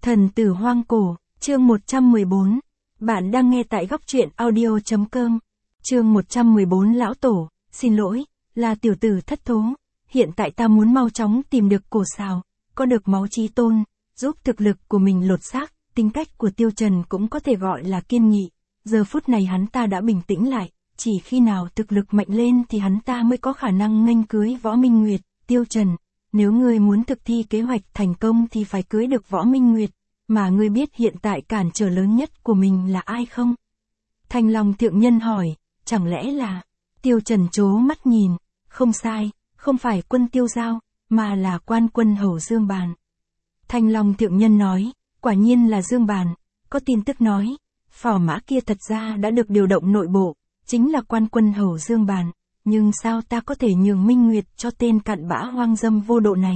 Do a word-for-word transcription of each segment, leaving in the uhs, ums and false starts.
Thần tử hoang cổ, chương một trăm mười bốn. Bạn đang nghe tại góc truyện audio chấm com. Chương một trăm mười bốn Lão Tổ, xin lỗi, là tiểu tử thất thố. Hiện tại ta muốn mau chóng tìm được cổ sào, có được máu chí tôn, giúp thực lực của mình lột xác. Tính cách của Tiêu Trần cũng có thể gọi là kiên nghị. Giờ phút này hắn ta đã bình tĩnh lại, chỉ khi nào thực lực mạnh lên thì hắn ta mới có khả năng nghênh cưới Võ Minh Nguyệt. Tiêu Trần, nếu ngươi muốn thực thi kế hoạch thành công thì phải cưới được Võ Minh Nguyệt, mà ngươi biết hiện tại cản trở lớn nhất của mình là ai không? Thanh Long Thượng Nhân hỏi, chẳng lẽ là... Tiêu Trần trố mắt nhìn, không sai, không phải Quân Tiêu Giao, mà là Quan Quân Hầu Dương Bàn. Thanh Long Thượng Nhân nói, quả nhiên là Dương Bàn, có tin tức nói, phò mã kia thật ra đã được điều động nội bộ, chính là Quan Quân Hầu Dương Bàn, nhưng sao ta có thể nhường Minh Nguyệt cho tên cặn bã hoang dâm vô độ này?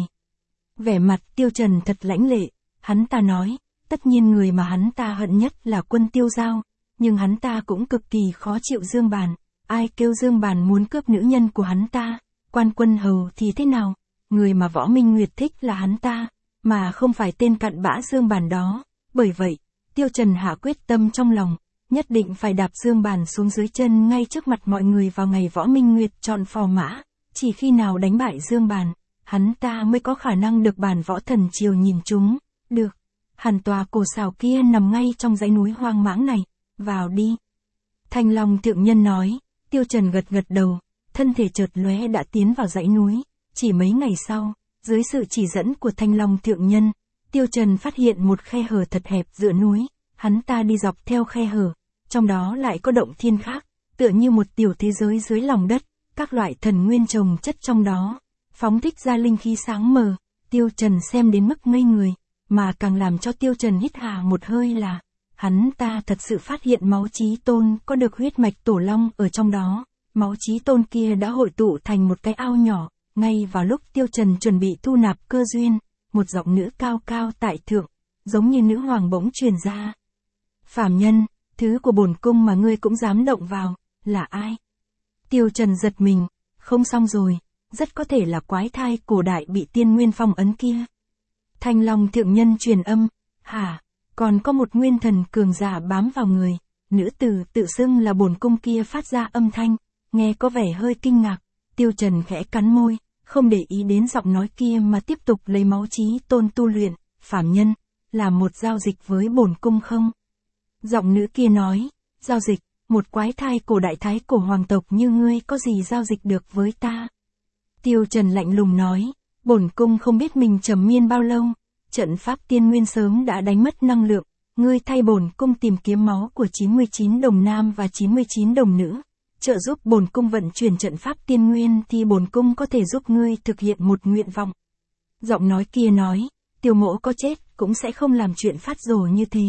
Vẻ mặt Tiêu Trần thật lãnh lệ, hắn ta nói, tất nhiên người mà hắn ta hận nhất là Quân Tiêu Giao, nhưng hắn ta cũng cực kỳ khó chịu Dương Bàn, ai kêu Dương Bàn muốn cướp nữ nhân của hắn ta, Quan Quân Hầu thì thế nào, người mà Võ Minh Nguyệt thích là hắn ta, mà không phải tên cặn bã Dương Bàn đó. Bởi vậy, Tiêu Trần hạ quyết tâm trong lòng, nhất định phải đạp Dương Bàn xuống dưới chân ngay trước mặt mọi người vào ngày Võ Minh Nguyệt chọn phò mã, chỉ khi nào đánh bại Dương Bàn, hắn ta mới có khả năng được bản Võ Thần Triều nhìn trúng. Được, hàn tòa cổ sào kia nằm ngay trong dãy núi hoang mãng này, vào đi. Thanh Long Thượng Nhân nói. Tiêu Trần gật gật đầu, thân thể chợt lóe đã tiến vào dãy núi. Chỉ mấy ngày sau, dưới sự chỉ dẫn của Thanh Long Thượng Nhân, Tiêu Trần phát hiện một khe hở thật hẹp giữa núi, hắn ta đi dọc theo khe hở, trong đó lại có động thiên khác, tựa như một tiểu thế giới dưới lòng đất, các loại thần nguyên trồng chất trong đó, phóng thích ra linh khí sáng mờ. Tiêu Trần xem đến mức ngây người, mà càng làm cho Tiêu Trần hít hà một hơi là, hắn ta thật sự phát hiện máu chí tôn có được huyết mạch tổ long ở trong đó, máu chí tôn kia đã hội tụ thành một cái ao nhỏ. Ngay vào lúc Tiêu Trần chuẩn bị thu nạp cơ duyên, một giọng nữ cao cao tại thượng, giống như nữ hoàng bỗng truyền ra. Phàm nhân, thứ của bổn cung mà ngươi cũng dám động vào, là ai? Tiêu Trần giật mình, không xong rồi, rất có thể là quái thai cổ đại bị tiên nguyên phong ấn kia. Thanh Long Thượng Nhân truyền âm, hả, còn có một nguyên thần cường giả bám vào người, nữ tử tự xưng là bổn cung kia phát ra âm thanh, nghe có vẻ hơi kinh ngạc. Tiêu Trần khẽ cắn môi, không để ý đến giọng nói kia mà tiếp tục lấy máu chí tôn tu luyện. Phàm nhân, là một giao dịch với bổn cung không? Giọng nữ kia nói, giao dịch, một quái thai cổ đại thái cổ hoàng tộc như ngươi có gì giao dịch được với ta? Tiêu Trần lạnh lùng nói, bổn cung không biết mình trầm miên bao lâu, trận pháp tiên nguyên sớm đã đánh mất năng lượng, ngươi thay bổn cung tìm kiếm máu của chín mươi chín đồng nam và chín mươi chín đồng nữ. Trợ giúp bổn cung vận chuyển trận pháp tiên nguyên thì bổn cung có thể giúp ngươi thực hiện một nguyện vọng. Giọng nói kia nói, Tiêu Mỗ có chết cũng sẽ không làm chuyện phát rồ như thế.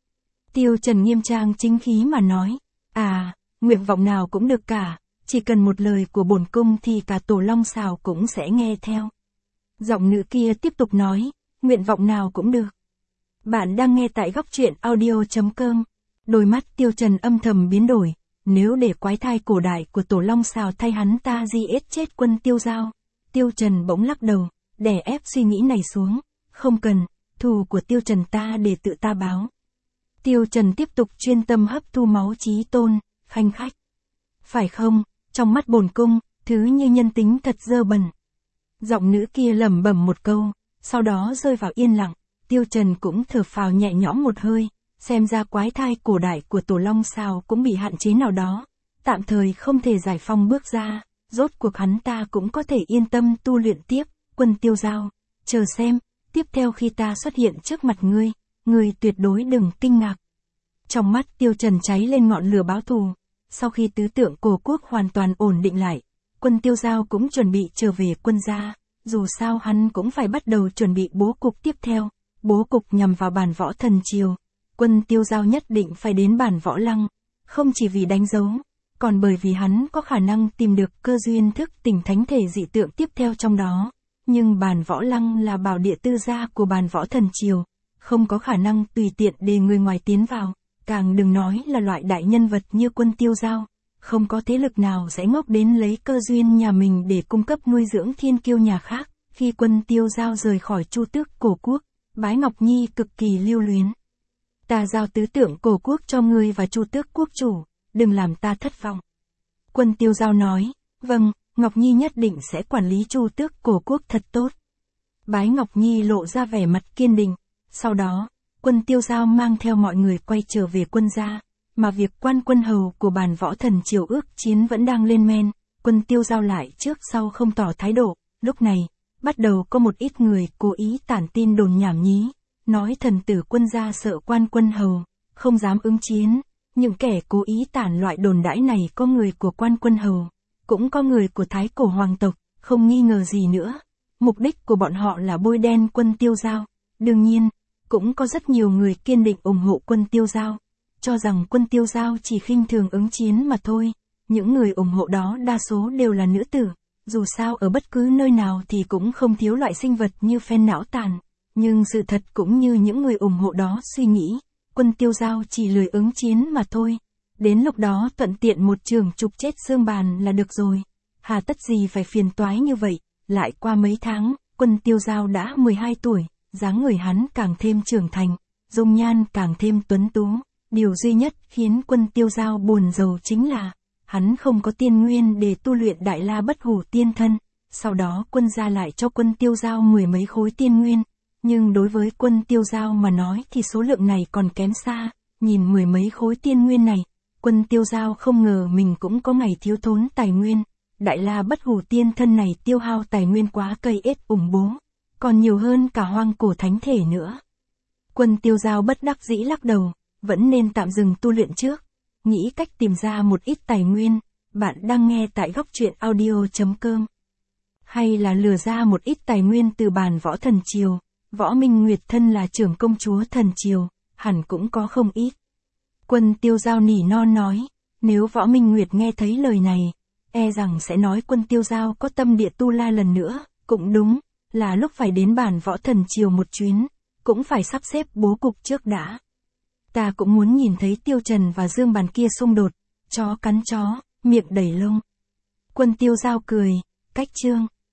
Tiêu Trần nghiêm trang chính khí mà nói, à, nguyện vọng nào cũng được cả, chỉ cần một lời của bổn cung thì cả tổ long xào cũng sẽ nghe theo. Giọng nữ kia tiếp tục nói, nguyện vọng nào cũng được. Bạn đang nghe tại góc truyện audio chấm com. Đôi mắt Tiêu Trần âm thầm biến đổi. Nếu để quái thai cổ đại của tổ long xào thay hắn ta di ết chết Quân Tiêu Giao. Tiêu Trần bỗng lắc đầu, đè ép suy nghĩ này xuống. Không cần, thù của Tiêu Trần ta để tự ta báo. Tiêu Trần tiếp tục chuyên tâm hấp thu máu chí tôn, khanh khách. Phải không, trong mắt bổn cung, thứ như nhân tính thật dơ bẩn. Giọng nữ kia lẩm bẩm một câu, sau đó rơi vào yên lặng. Tiêu Trần cũng thở phào nhẹ nhõm một hơi. Xem ra quái thai cổ đại của tổ long xào cũng bị hạn chế nào đó, tạm thời không thể giải phong bước ra, rốt cuộc hắn ta cũng có thể yên tâm tu luyện tiếp. Quân Tiêu Giao, chờ xem, tiếp theo khi ta xuất hiện trước mặt ngươi, ngươi tuyệt đối đừng kinh ngạc. Trong mắt Tiêu Trần cháy lên ngọn lửa báo thù, sau khi tứ tượng cổ quốc hoàn toàn ổn định lại, Quân Tiêu Giao cũng chuẩn bị trở về quân gia, dù sao hắn cũng phải bắt đầu chuẩn bị bố cục tiếp theo, bố cục nhằm vào bản Võ Thần Triều. Quân Tiêu Giao nhất định phải đến bản Võ Lăng, không chỉ vì đánh dấu, còn bởi vì hắn có khả năng tìm được cơ duyên thức tỉnh thánh thể dị tượng tiếp theo trong đó. Nhưng bản Võ Lăng là bảo địa tư gia của bản Võ Thần Triều, không có khả năng tùy tiện để người ngoài tiến vào, càng đừng nói là loại đại nhân vật như Quân Tiêu Giao, không có thế lực nào sẽ ngốc đến lấy cơ duyên nhà mình để cung cấp nuôi dưỡng thiên kiêu nhà khác. Khi Quân Tiêu Giao rời khỏi Chu Tước cổ quốc, Bái Ngọc Nhi cực kỳ lưu luyến. Ta giao tứ tượng cổ quốc cho ngươi và Chu Tước quốc chủ, đừng làm ta thất vọng. Quân Tiêu Giao nói, vâng, Ngọc Nhi nhất định sẽ quản lý Chu Tước cổ quốc thật tốt. Bái Ngọc Nhi lộ ra vẻ mặt kiên định, sau đó, Quân Tiêu Giao mang theo mọi người quay trở về quân gia, mà việc quan quân hầu của bàn võ thần triều ước chiến vẫn đang lên men, Quân Tiêu Giao lại trước sau không tỏ thái độ, lúc này, bắt đầu có một ít người cố ý tản tin đồn nhảm nhí, nói thần tử quân gia sợ quan quân hầu, không dám ứng chiến, những kẻ cố ý tản loại đồn đãi này có người của quan quân hầu, cũng có người của thái cổ hoàng tộc, không nghi ngờ gì nữa. Mục đích của bọn họ là bôi đen Quân Tiêu Giao, đương nhiên, cũng có rất nhiều người kiên định ủng hộ Quân Tiêu Giao, cho rằng Quân Tiêu Giao chỉ khinh thường ứng chiến mà thôi, những người ủng hộ đó đa số đều là nữ tử, dù sao ở bất cứ nơi nào thì cũng không thiếu loại sinh vật như phen não tàn, nhưng sự thật cũng như những người ủng hộ đó suy nghĩ, Quân Tiêu Giao chỉ lười ứng chiến mà thôi, đến lúc đó thuận tiện một trường chụp chết xương bàn là được rồi, hà tất gì phải phiền toái như vậy. Lại qua mấy tháng, Quân Tiêu Giao đã mười hai tuổi, dáng người hắn càng thêm trưởng thành, dung nhan càng thêm tuấn tú. Điều duy nhất khiến Quân Tiêu Giao buồn rầu chính là, hắn không có tiên nguyên để tu luyện Đại La Bất Hủ Tiên Thân. Sau đó quân gia lại cho Quân Tiêu Giao mười mấy khối tiên nguyên, nhưng đối với Quân Tiêu Giao mà nói thì số lượng này còn kém xa. Nhìn mười mấy khối tiên nguyên này, Quân Tiêu Giao không ngờ mình cũng có ngày thiếu thốn tài nguyên. Đại La Bất Hủ Tiên Thân này tiêu hao tài nguyên quá cây ết ủng bố, còn nhiều hơn cả hoang cổ thánh thể nữa. Quân Tiêu Giao bất đắc dĩ lắc đầu, vẫn nên tạm dừng tu luyện trước, nghĩ cách tìm ra một ít tài nguyên. Bạn đang nghe tại góc truyện audio chấm com. Hay là lừa ra một ít tài nguyên từ bàn võ thần triều, Võ Minh Nguyệt thân là trưởng công chúa thần triều, hẳn cũng có không ít. Quân Tiêu Giao nỉ non nói, nếu Võ Minh Nguyệt nghe thấy lời này, e rằng sẽ nói Quân Tiêu Giao có tâm địa tu la lần nữa, cũng đúng, là lúc phải đến bàn võ thần triều một chuyến, cũng phải sắp xếp bố cục trước đã. Ta cũng muốn nhìn thấy Tiêu Trần và Dương Bàn kia xung đột, chó cắn chó, miệng đầy lông. Quân Tiêu Giao cười, cách chương.